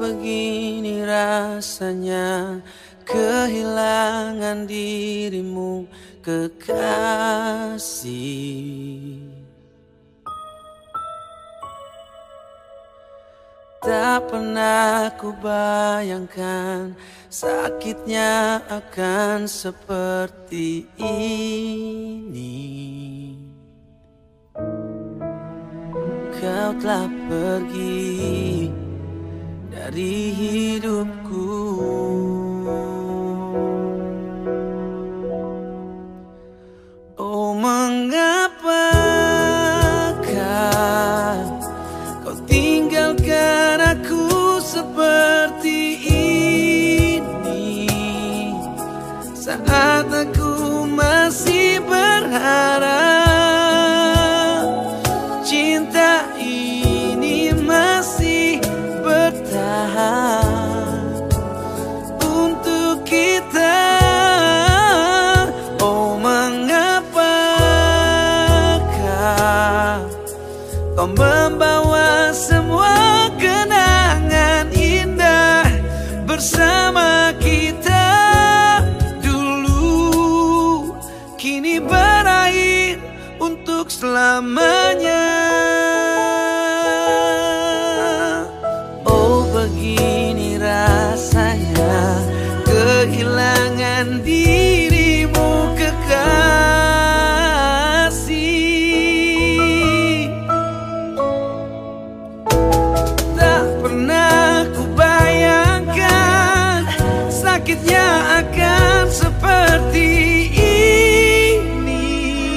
begini rasanya kehilangan dirimu kekasih. Tak pernah ku bayangkan sakitnya akan seperti ini. Kau telah pergi dari hidupku. Oh, mengapakah kau tinggalkan aku seperti ini, saat aku masih berharap cinta ini masih bertahan untuk kita. Oh, mengapakah kau membawa semua kenangan indah bersama kita dulu, kini berakhir untuk selamanya. Oh, begini rasanya kehilangan dirimu kekasih. Tak pernah ku bayangkan sakitnya akan seperti ini.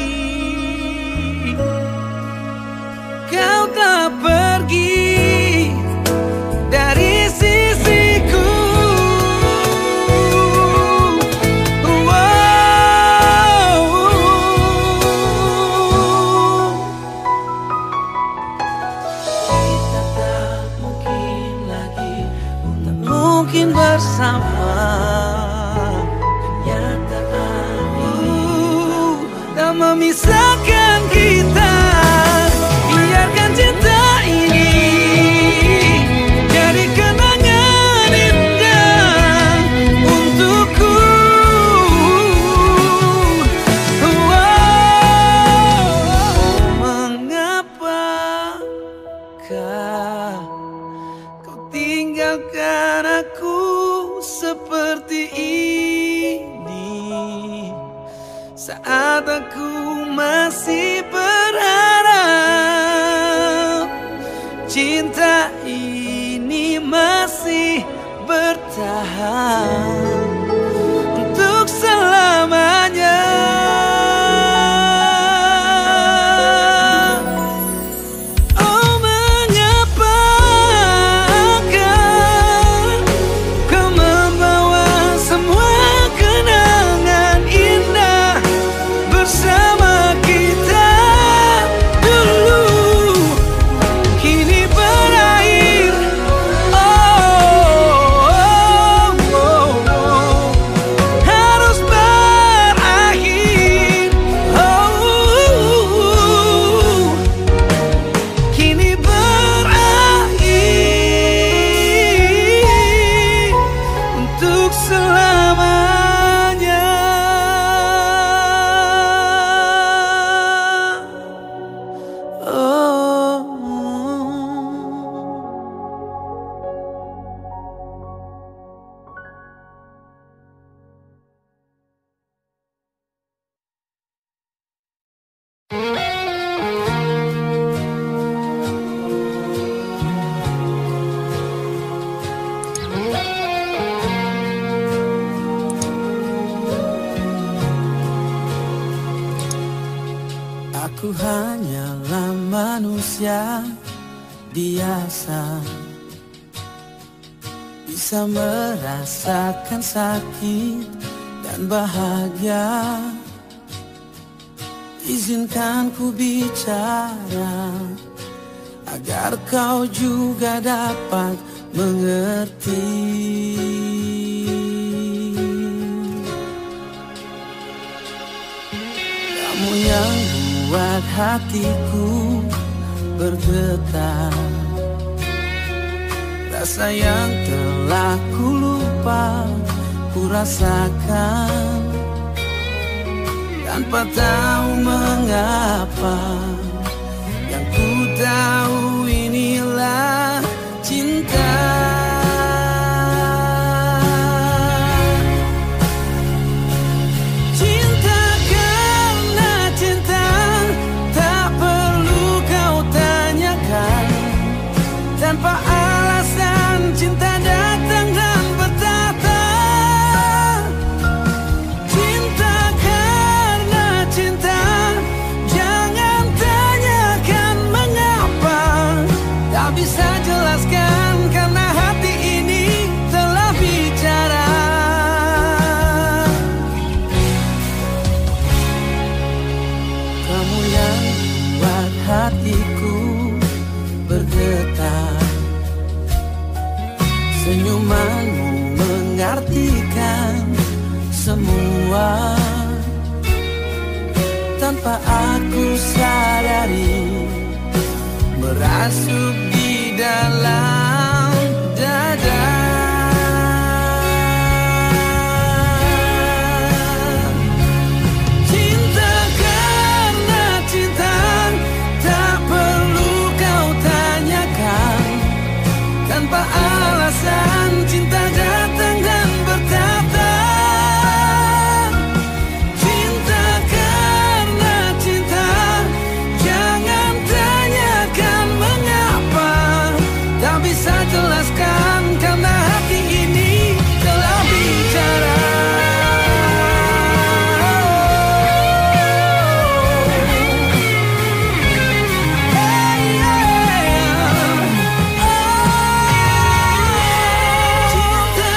Kau tak pergi dari sisiku. Kita tak mungkin lagi, tak mungkin bersama. Kenyataan ini tak memisahkan kita. Biarkan cinta ini jadi kenangan indah untukku. Mengapakah kau tinggalkan aku seperti ini, saat aku masih berharap cinta ini masih bertahan untuk selamanya. Oh, mengapakah kau membawa semua kenangan indah bersama kita dulu, kini berakhir. Harus berakhir. Kini berakhir untuk selamanya. Aku hanyalah manusia biasa, bisa merasakan sakit dan bahagia. Izinkan ku bicara agar kau juga dapat mengerti. Kamu yang buat hatiku bergetar, rasa yang telah ku lupa, ku rasakan tanpa tahu mengapa. Yang ku tahu inilah cinta. Cinta karena cinta, tak perlu kau tanyakan. Tanpa alasan cinta datang dan bertata. Cinta karena cinta, jangan tanyakan mengapa. Tak bisa jelaskan karena hati ini telah bicara. Kamu yang buat hatiku bergetar. Senyumanmu mengartikan semua. Tanpa aku sadari, merasuk di dalam dada. Cinta karena cinta, tak perlu kau tanyakan. Tanpa alasan cinta datang dan bertata. Cinta karena cinta, jangan tanyakan mengapa. Tak bisa jelaskan karena hati ini telah bicara. Cinta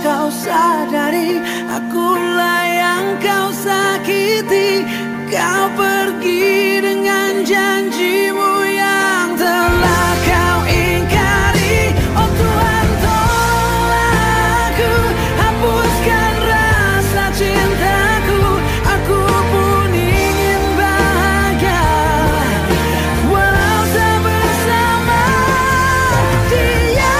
kau sadari akulah yang kau sakiti. Kau pergi dengan janjimu yang telah kau ingkari. Oh Tuhan, tolong aku, hapuskan rasa cintaku. Aku pun ingin bahagia walau tak bersama dia.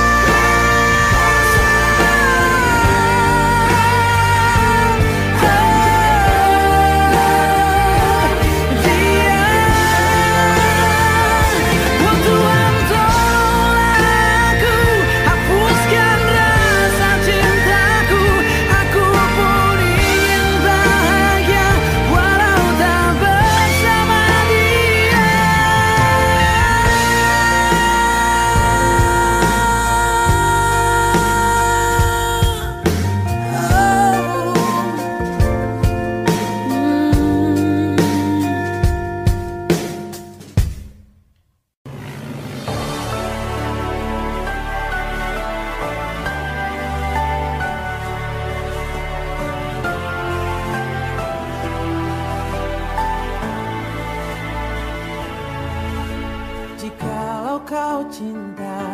Jikalau kau cinta,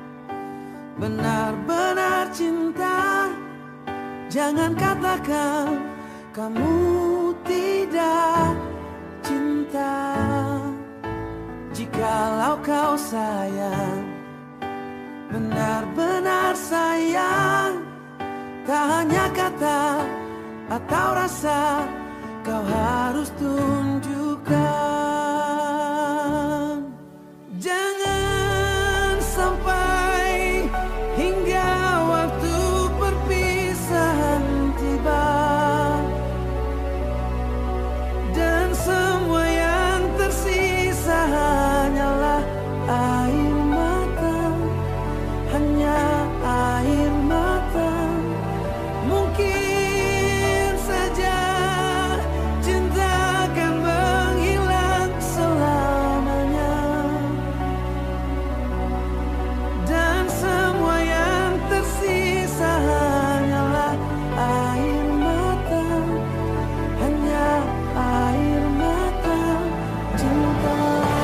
benar-benar cinta, jangan katakan kamu tidak cinta. Jikalau kau sayang, benar-benar sayang, tak hanya kata atau rasa, kau harus tunjukkan. Jangan sampai hingga waktu perpisahan tiba dan semua yang tersisa hanyalah air mata, hanya air mata. Mungkin saja cinta akan menghilang selamanya dan semua yang tersisa hanyalah air mata, hanya air mata cinta.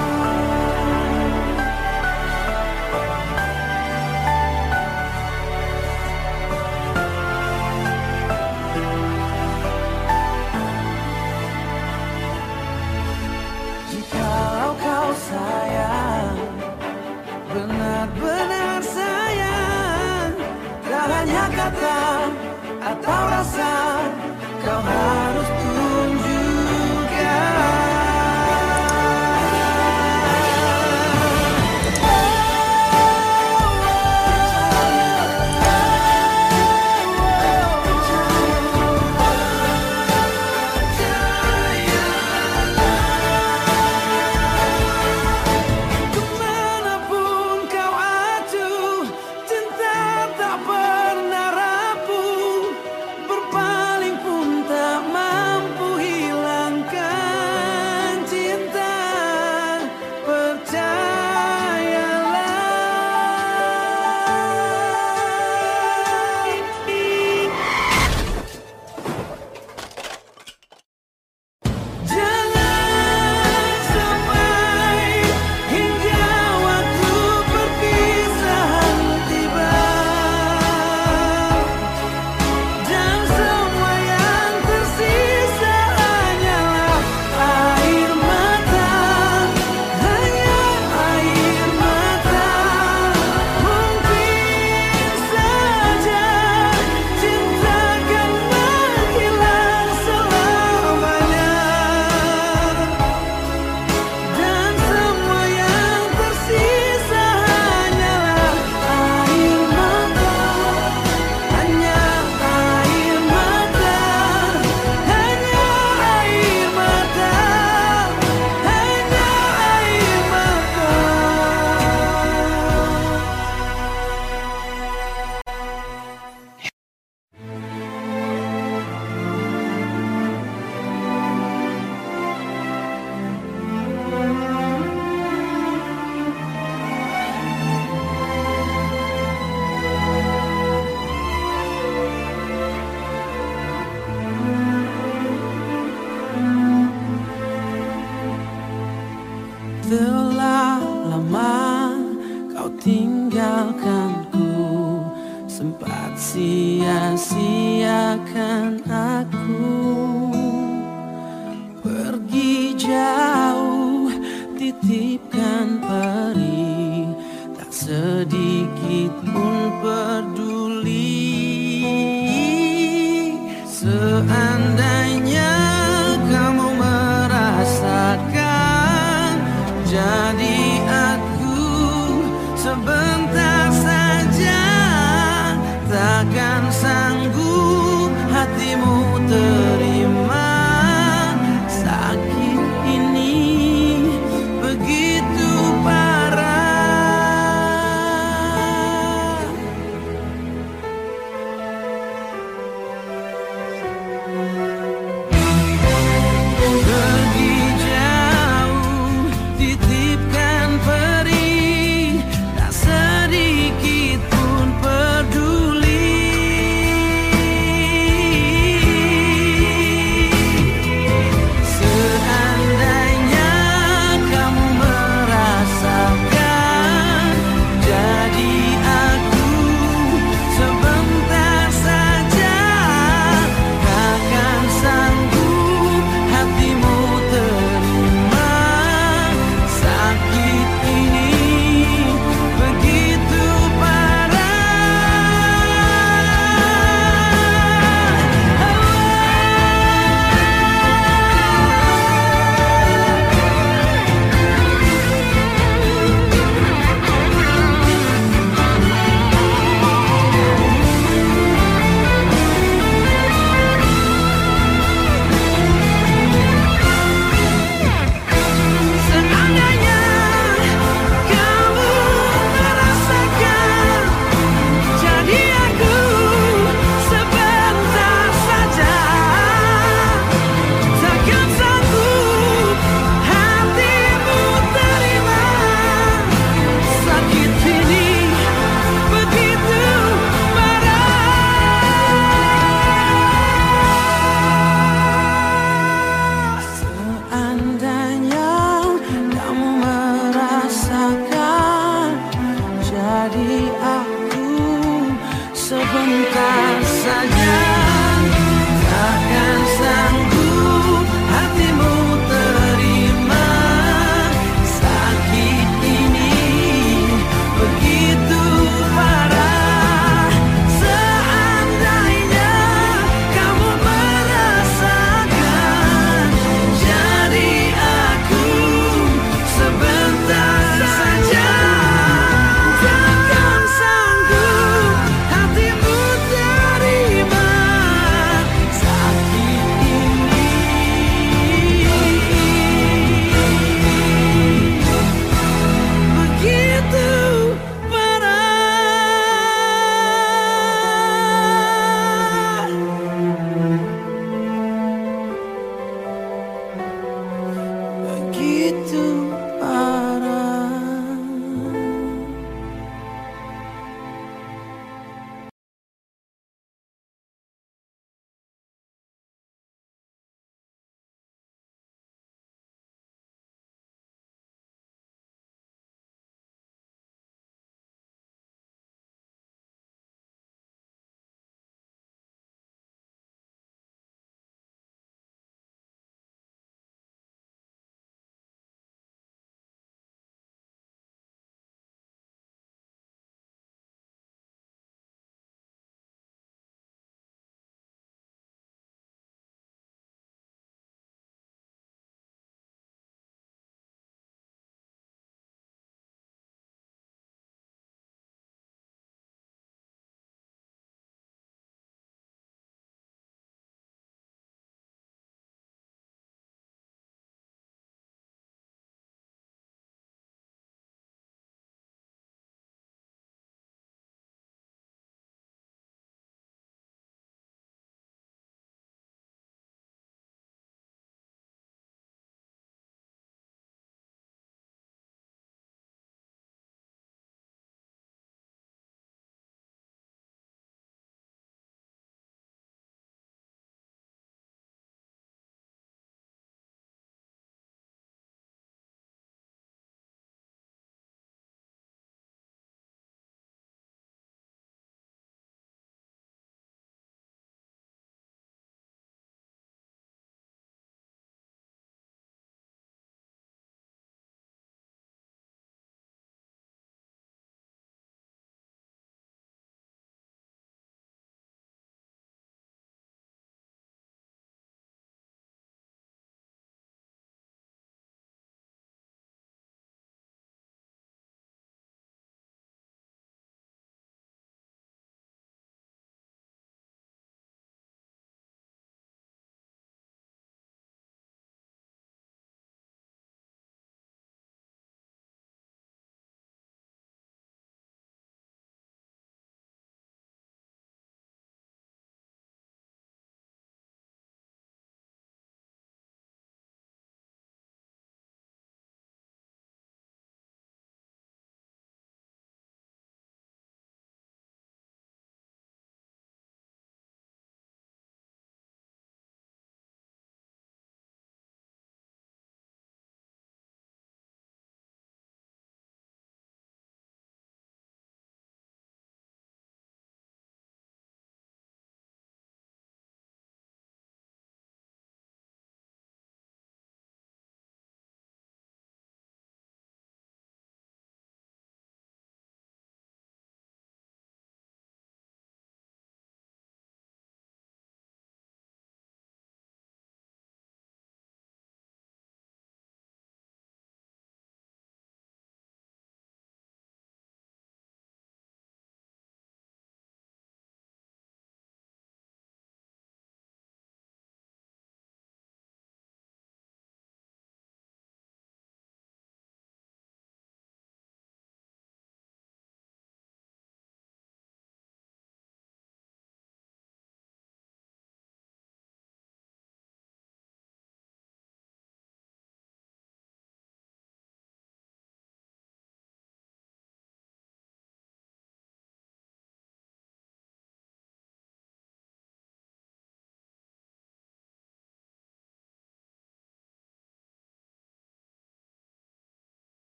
Jikalau kau sayang, benar-benar sayang, tak hanya kata atau rasa, kau harus tunjukkan. Kemanapun kau acuh, cinta tak pernah rapuh. sempat sia-siakan aku. Pergi jauh, titipkan peri, tak sedikit pun peduli. Seandainya kamu merasakan, jadi aku sebentar saja. Takkan sanggup hatimu terima sakit ini begitu parah. Pergi jauh, titipkan peri, tak sedikit pun peduli. Seandainya kamu merasakan, jadi aku sebentar saja. Takkan sanggup hatimu terima sakit ini begitu Seandainya kamu merasakan, jadi aku sebentar saja. Takkan sanggup hatimu terima sakit ini begitu parah. Seandainya kamu merasakan, jadi aku sebentar saja.